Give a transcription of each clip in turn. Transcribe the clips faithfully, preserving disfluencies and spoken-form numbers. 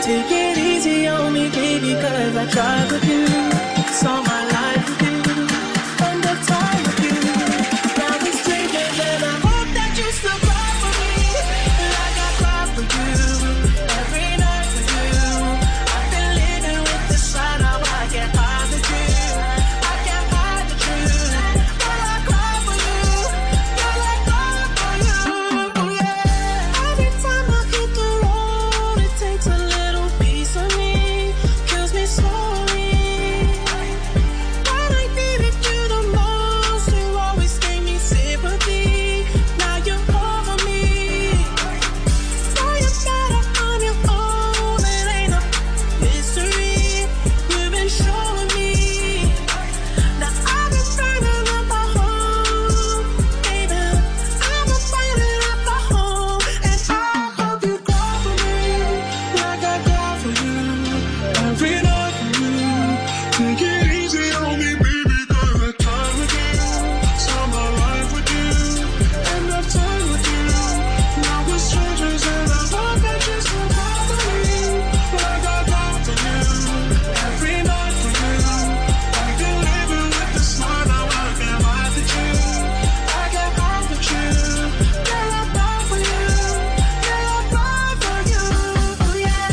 Take it easy on me, baby, cause I tried with you. Saw my life with you, spend the time with you. Now we're strangers and I hope that you still cry for me, like I cry for you, every night for you. I've been living with this lie, now I can't hide the truth. I can't hide the truth. Girl, I cry for you, girl, I cry for you, yeah. Every time I hit the road, it takes a little piece of me, kills me slowly. When I needed you the most, you always gave me sympathy. Now you're over me. Now you're better on your own, it ain't a mystery. You've been showing me. Now I've been burning up my home, baby. I've been burning up my home, and I hope you cry for me, like I cry for you, every night for you. Take it easy on me, baby, cause I tried with you. Saw my life with you, end of time with you. Now we're strangers and I hope that you still cry for me, like I cry for you, every night for you. I've been living with this lie, now I can't hide the truth. I can't hide the truth. Girl, I cry for you, girl, I cry for you, yeah.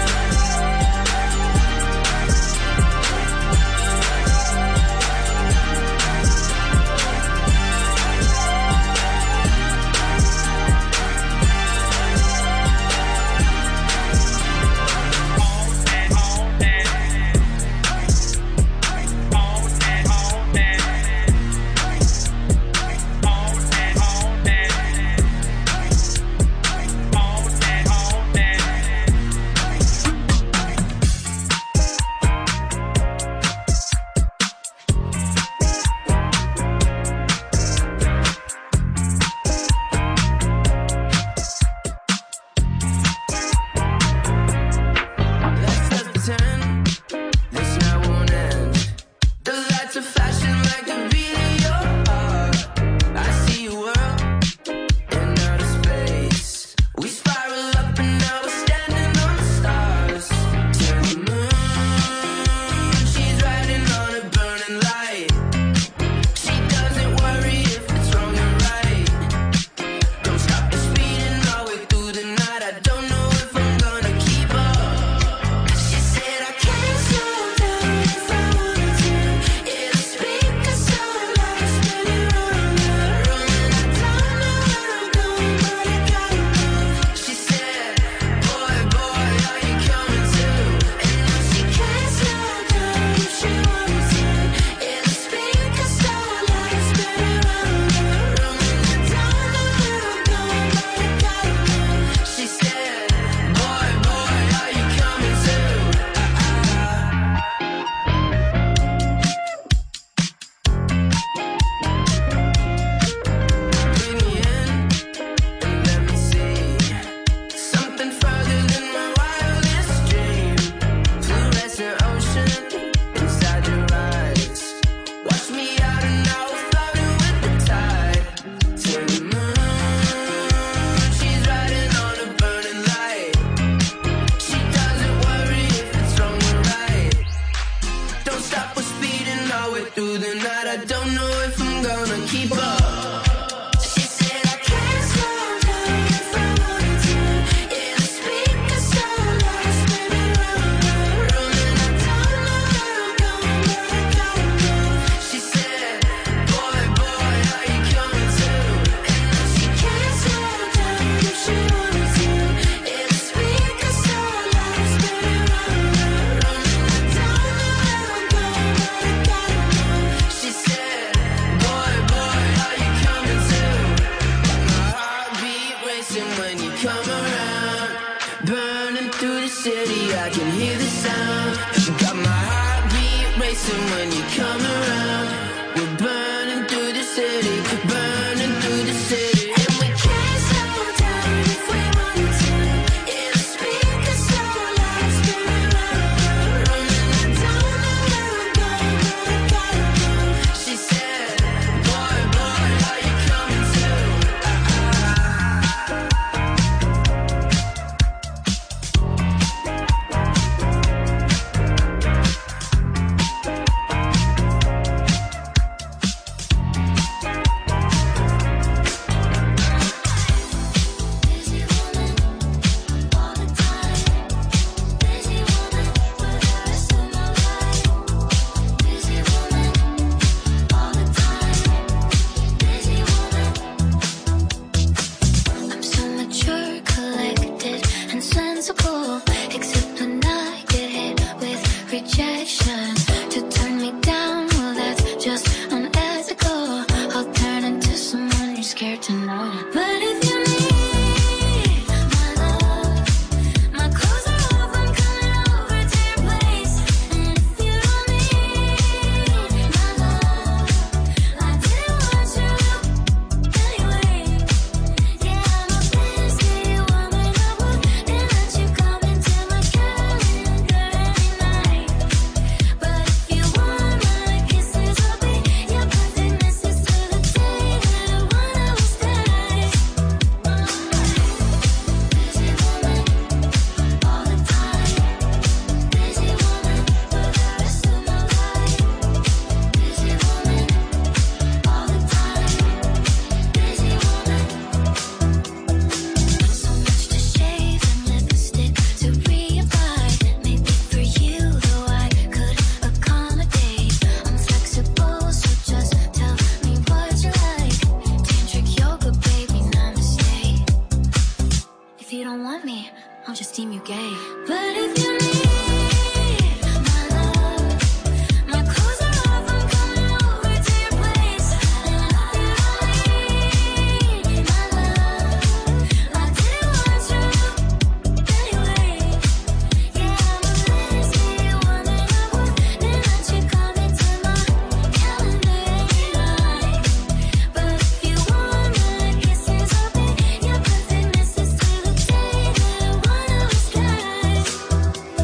Let's just pretend this night won't end. The lights are flashing like the beat of your heart. I see your world in outer space. We spiral up and now we're standing on the stars. To the moon, she's riding on a burning light. She doesn't worry if it's wrong or right. Don't stop the speeding all the way through the night. I don't know if I'm gonna keep up. She said I can't slow down if I wanted to. It'll speak a song like spinning round and round. And I don't know where I'm going, but I gotta move. She said, boy, boy, are you coming too? And now she can't slow down if she wanted to. It'll speak a song like spinning round and round. And I don't know where I'm going, but I gotta move. She said, boy, boy, are you coming too? Bring me in and let me see something further than my wildest dream. Fluorescent ocean inside your eyes. Watch me out and now we're floating with the tide. To the moon, she's riding on a burning light. She doesn't worry if it's wrong or right. Don't stop us speeding all the way through the night. I don't know if I'm gonna keep up. She said I can't slow down if I wanted to. It'll speak a song like spinning round and round. And I don't know where I'm going, but I gotta move. She said, boy, boy, are you coming too? And now she can't slow down if she wanted to. It'll speak a song like spinning round and round. And I don't know where I'm going, but I gotta move. She said, boy, boy, are you coming too? My heartbeat racing when you come around. Burning through the city, I can hear the sound. You got my heartbeat racing when you come around. We're burning through the city, burning through the city. And we can't slow down if we wanted to. It'll speak a song like spinning round and round. And I don't know where I'm going, but I gotta move. She said, boy, boy, are you coming too? I'll just deem you gay. But if you need my love, my clothes are off, I'm coming over to your place. And if you don't need my love, I didn't want you anyway. Yeah, I'm a lazy woman, I wouldn't let you come into my calendar every night. But if you want my kisses, I'll be your perfect missus till the day that one of us dies.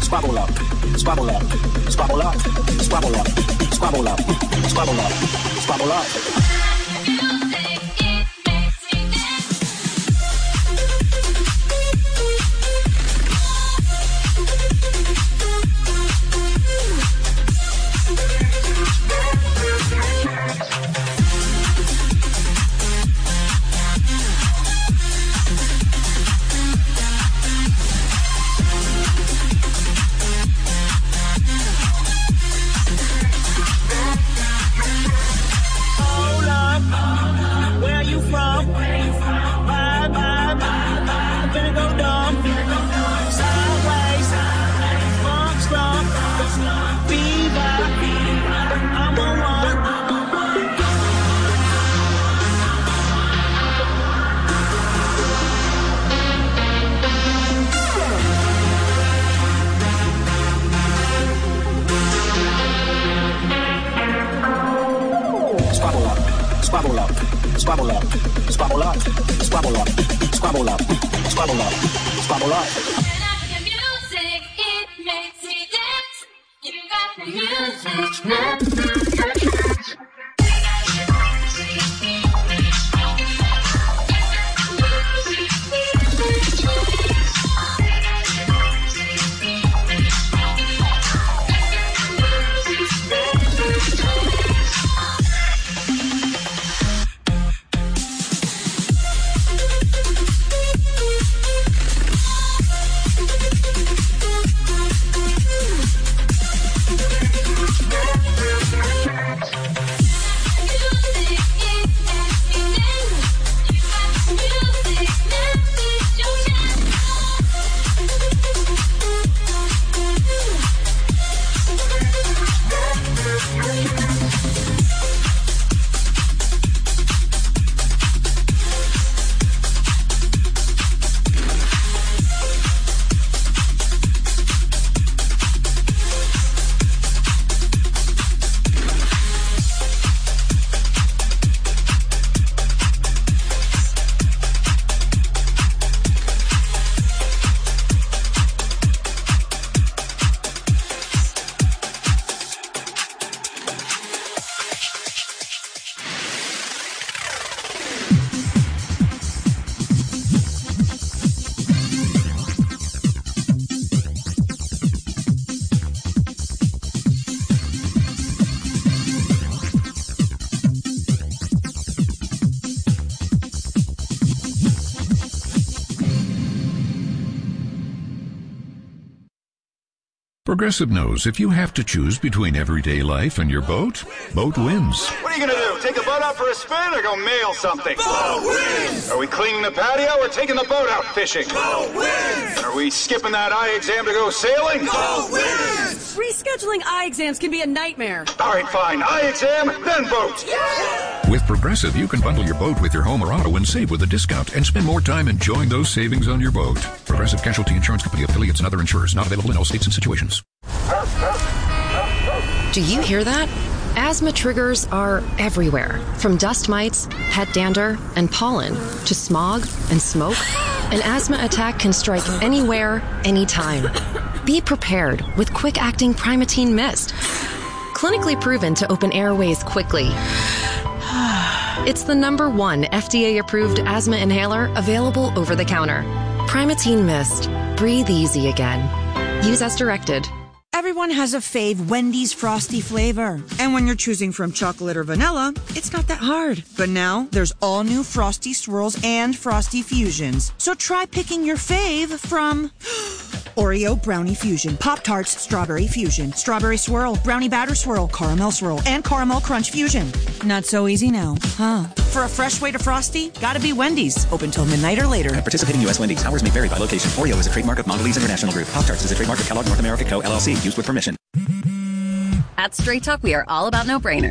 squabble up, squabble up, squabble up, squabble up, squabble up, squabble up, squabble up. Squabble up, squabble up, squabble up, squabble up, squabble up, squabble up, squabble up. The music, it makes me dance. You got the music. Progressive knows if you have to choose between everyday life and your boat, boat wins. What are you going to do? Take the boat out for a spin or go mail something? Boat wins! Are we cleaning the patio or taking the boat out fishing? Boat wins! Are we skipping that eye exam to go sailing? Boat wins! Rescheduling eye exams can be a nightmare. All right, fine. Eye exam, then boat. Yeah! With Progressive, you can bundle your boat with your home or auto and save with a discount and spend more time enjoying those savings on your boat. Progressive Casualty Insurance Company, affiliates, and other insurers. Not available in all states and situations. Do you hear that? Asthma triggers are everywhere, from dust mites, pet dander, and pollen, to smog and smoke. An asthma attack can strike anywhere, anytime. Be prepared with quick-acting Primatene Mist. Clinically proven to open airways quickly. It's the number one F D A-approved asthma inhaler available over the counter. Primatene Mist. Breathe easy again. Use as directed. Everyone has a fave Wendy's Frosty flavor. And when you're choosing from chocolate or vanilla, it's not that hard. But now, there's all new Frosty Swirls and Frosty Fusions. So try picking your fave from Oreo Brownie Fusion, Pop-Tarts Strawberry Fusion, Strawberry Swirl, Brownie Batter Swirl, Caramel Swirl, and Caramel Crunch Fusion. Not so easy now, huh? For a fresh way to Frosty, gotta be Wendy's. Open till midnight or later. At participating U S Wendy's, hours may vary by location. Oreo is a trademark of Mondelez International Group. Pop-Tarts is a trademark of Kellogg North America Co., L L C. Used with permission. At Straight Talk, we are all about no-brainers.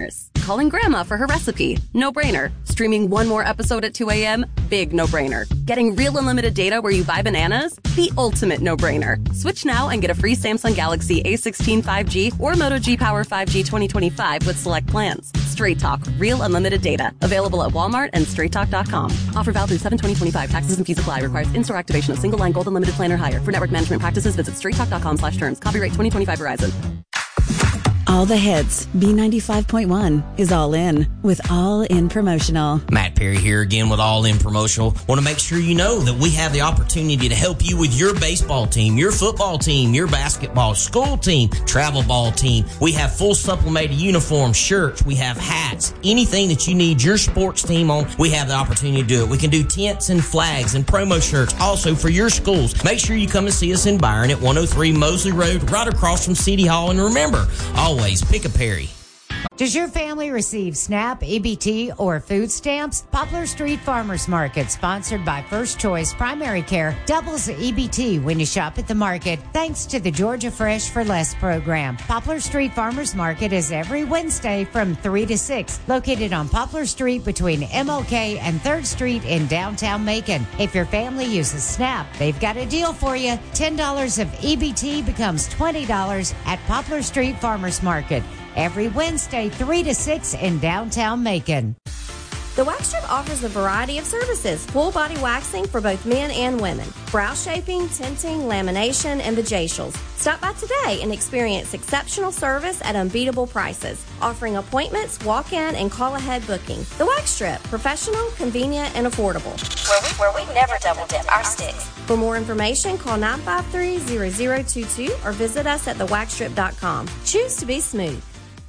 calling Grandma for her recipe? No-brainer. Streaming one more episode at two a.m.? Big no-brainer. Getting real unlimited data where you buy bananas? The ultimate no-brainer. Switch now and get a free Samsung Galaxy A sixteen five G or Moto G Power five G twenty twenty-five with select plans. Straight Talk. Real unlimited data. Available at Walmart and straight talk dot com. Offer valid through seven twenty twenty-five. Taxes and fees apply. Requires in-store activation of single line gold unlimited plan or higher. For network management practices, visit straight talk dot com slash terms. Copyright twenty twenty-five Verizon. All the hits. B ninety-five point one is all in with All In Promotional. Matt Perry here again with All In Promotional. Want to make sure you know that we have the opportunity to help you with your baseball team, your football team, your basketball, school team, travel ball team. We have full supplemented uniforms, shirts, we have hats, anything that you need your sports team on, we have the opportunity to do it. We can do tents and flags and promo shirts also for your schools. Make sure you come and see us in Byron at one oh three Mosley Road, right across from City Hall. And remember, always pick a Perry. Does your family receive SNAP, E B T, or food stamps? Poplar Street Farmers Market, sponsored by First Choice Primary Care, doubles the E B T when you shop at the market, thanks to the Georgia Fresh for Less program. Poplar Street Farmers Market is every Wednesday from three to six, located on Poplar Street between M L K and third Street in downtown Macon. If your family uses SNAP, they've got a deal for you. ten dollars of E B T becomes twenty dollars at Poplar Street Farmers Market. Every Wednesday, three to six in downtown Macon. The Wax Strip offers a variety of services, full body waxing for both men and women, brow shaping, tinting, lamination, and vajacials. Stop by today and experience exceptional service at unbeatable prices, offering appointments, walk-in, and call-ahead booking. The Wax Strip, professional, convenient, and affordable. Where we, where we never double dip our sticks. For more information, call nine five three, zero zero two two or visit us at the wax strip dot com. Choose to be smooth.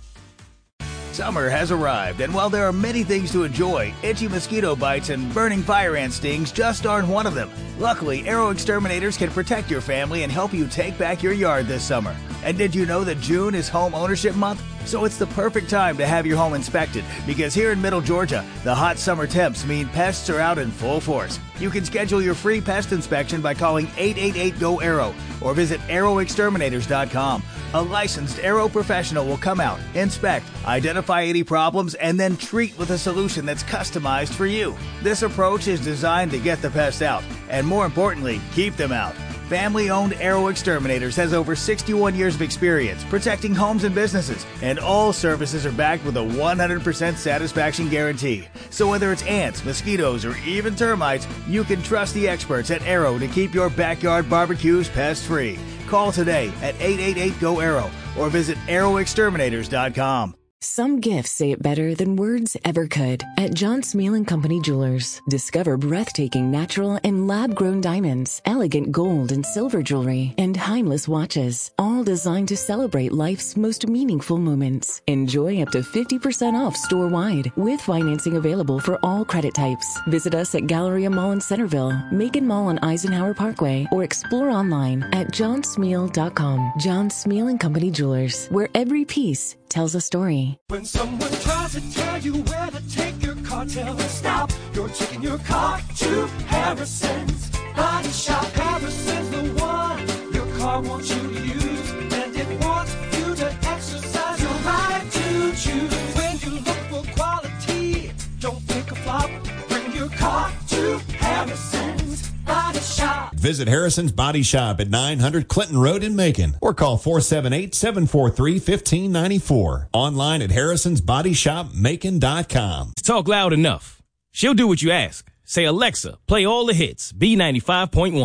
Summer has arrived, and while there are many things to enjoy, itchy mosquito bites and burning fire ant stings just aren't one of them. Luckily, Arrow Exterminators can protect your family and help you take back your yard this summer. And did you know that June is Home Ownership Month? So it's the perfect time to have your home inspected, because here in Middle Georgia, the hot summer temps mean pests are out in full force. You can schedule your free pest inspection by calling eight eight eight, G O, ARROW or visit arrow exterminators dot com. A licensed Arrow professional will come out, inspect, identify any problems, and then treat with a solution that's customized for you. This approach is designed to get the pests out, and more importantly, keep them out. Family-owned Arrow Exterminators has over sixty-one years of experience protecting homes and businesses, and all services are backed with a one hundred percent satisfaction guarantee. So whether it's ants, mosquitoes, or even termites, you can trust the experts at Arrow to keep your backyard barbecues pest-free. Call today at eight eight eight, G O, ARROW or visit arrow exterminators dot com. Some gifts say it better than words ever could. At John Smeal and Company Jewelers, discover breathtaking natural and lab-grown diamonds, elegant gold and silver jewelry, and timeless watches, all designed to celebrate life's most meaningful moments. Enjoy up to fifty percent off store-wide, with financing available for all credit types. Visit us at Galleria Mall in Centerville, Macon Mall on Eisenhower Parkway, or explore online at john smeal dot com. John Smeal and Company Jewelers, where every piece tells a story. When someone tries to tell you where to take your car, tell them stop. You're taking your car to Harrison's Body Shop. Harrison's the one your car wants you to use, and it wants you to exercise your right to choose. When you look for quality, don't pick a flop. Bring your car to Harrison's Body Shop. Visit Harrison's Body Shop at nine hundred Clinton Road in Macon, or call four seven eight, seven four three, one five nine four. Online at harrisons body shop macon dot com. Talk loud enough. She'll do what you ask. Say, Alexa, play all the hits. B ninety-five point one.